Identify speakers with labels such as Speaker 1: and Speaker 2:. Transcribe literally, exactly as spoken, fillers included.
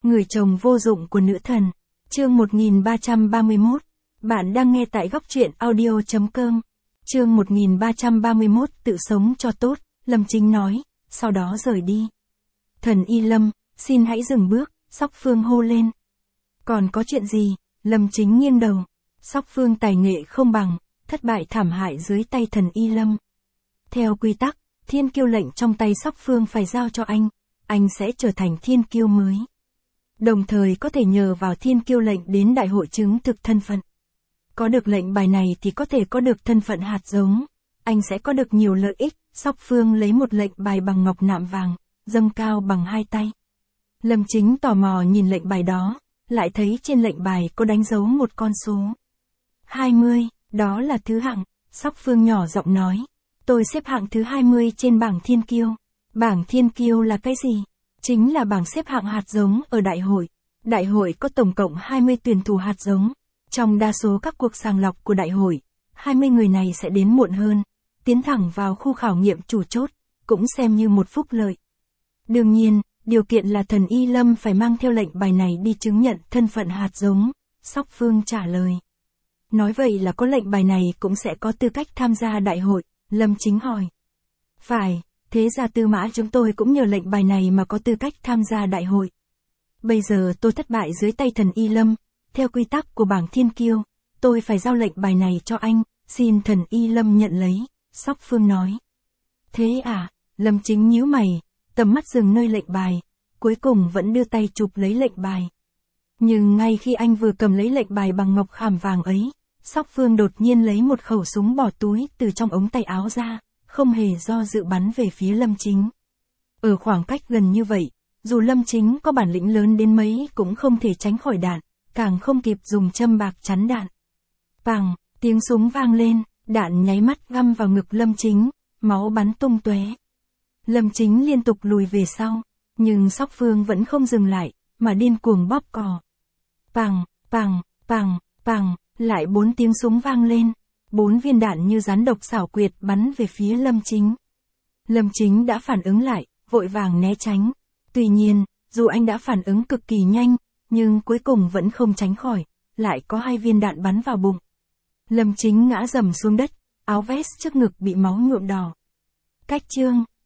Speaker 1: Người chồng vô dụng của nữ thần. Chương một nghìn ba trăm ba mươi mốt. Bạn đang nghe tại góc truyện audio chấm com. Chương một nghìn ba trăm ba mươi mốt. Tự sống cho tốt, Lâm Chính nói, sau đó rời đi. Thần Y Lâm, xin hãy dừng bước, Sóc Phương hô lên. Còn có chuyện gì? Lâm Chính nghiêng đầu. Sóc Phương tài nghệ không bằng, thất bại thảm hại dưới tay thần Y Lâm. Theo quy tắc, thiên kiêu lệnh trong tay Sóc Phương phải giao cho anh, anh sẽ trở thành thiên kiêu mới. Đồng thời có thể nhờ vào thiên kiêu lệnh đến đại hội chứng thực thân phận. Có được lệnh bài này thì có thể có được thân phận hạt giống, anh sẽ có được nhiều lợi ích. Sóc Phương lấy một lệnh bài bằng ngọc nạm vàng, dâng cao bằng hai tay. Lâm Chính tò mò nhìn lệnh bài đó, lại thấy trên lệnh bài có đánh dấu một con số. hai mươi, đó là thứ hạng, Sóc Phương nhỏ giọng nói. Tôi xếp hạng thứ hai mươi trên bảng thiên kiêu. Bảng thiên kiêu là cái gì? Chính là bảng xếp hạng hạt giống ở đại hội. Đại hội có tổng cộng hai mươi tuyển thủ hạt giống. Trong đa số các cuộc sàng lọc của đại hội, hai mươi người này sẽ đến muộn hơn, tiến thẳng vào khu khảo nghiệm chủ chốt, cũng xem như một phúc lợi. Đương nhiên, điều kiện là thần Y Lâm phải mang theo lệnh bài này đi chứng nhận thân phận hạt giống, Sóc Phương trả lời. Nói vậy là có lệnh bài này cũng sẽ có tư cách tham gia đại hội, Lâm Chính hỏi. Phải, thế ra Tư Mã chúng tôi cũng nhờ lệnh bài này mà có tư cách tham gia đại hội. Bây giờ tôi thất bại dưới tay thần Y Lâm, theo quy tắc của bảng thiên kiêu, tôi phải giao lệnh bài này cho anh, xin thần Y Lâm nhận lấy, Sóc Phương nói. Thế à, Lâm Chính nhíu mày, tầm mắt dừng nơi lệnh bài, cuối cùng vẫn đưa tay chụp lấy lệnh bài. Nhưng ngay khi anh vừa cầm lấy lệnh bài bằng ngọc khảm vàng ấy, Sóc Phương đột nhiên lấy một khẩu súng bỏ túi từ trong ống tay áo ra, không hề do dự bắn về phía Lâm Chính. Ở khoảng cách gần như vậy, dù Lâm Chính có bản lĩnh lớn đến mấy cũng không thể tránh khỏi đạn, càng không kịp dùng châm bạc chắn đạn. Pằng, tiếng súng vang lên, đạn nháy mắt găm vào ngực Lâm Chính, máu bắn tung tóe. Lâm Chính liên tục lùi về sau, nhưng Sóc Phương vẫn không dừng lại, mà điên cuồng bóp cò. Pằng, pằng, pằng, pằng, lại bốn tiếng súng vang lên, bốn viên đạn như rắn độc xảo quyệt bắn về phía Lâm Chính. Lâm Chính đã phản ứng lại, vội vàng né tránh. Tuy nhiên, dù anh đã phản ứng cực kỳ nhanh, nhưng cuối cùng vẫn không tránh khỏi, lại có hai viên đạn bắn vào bụng. Lâm Chính ngã rầm xuống đất, áo vest trước ngực bị máu nhuộm đỏ. Cách chương,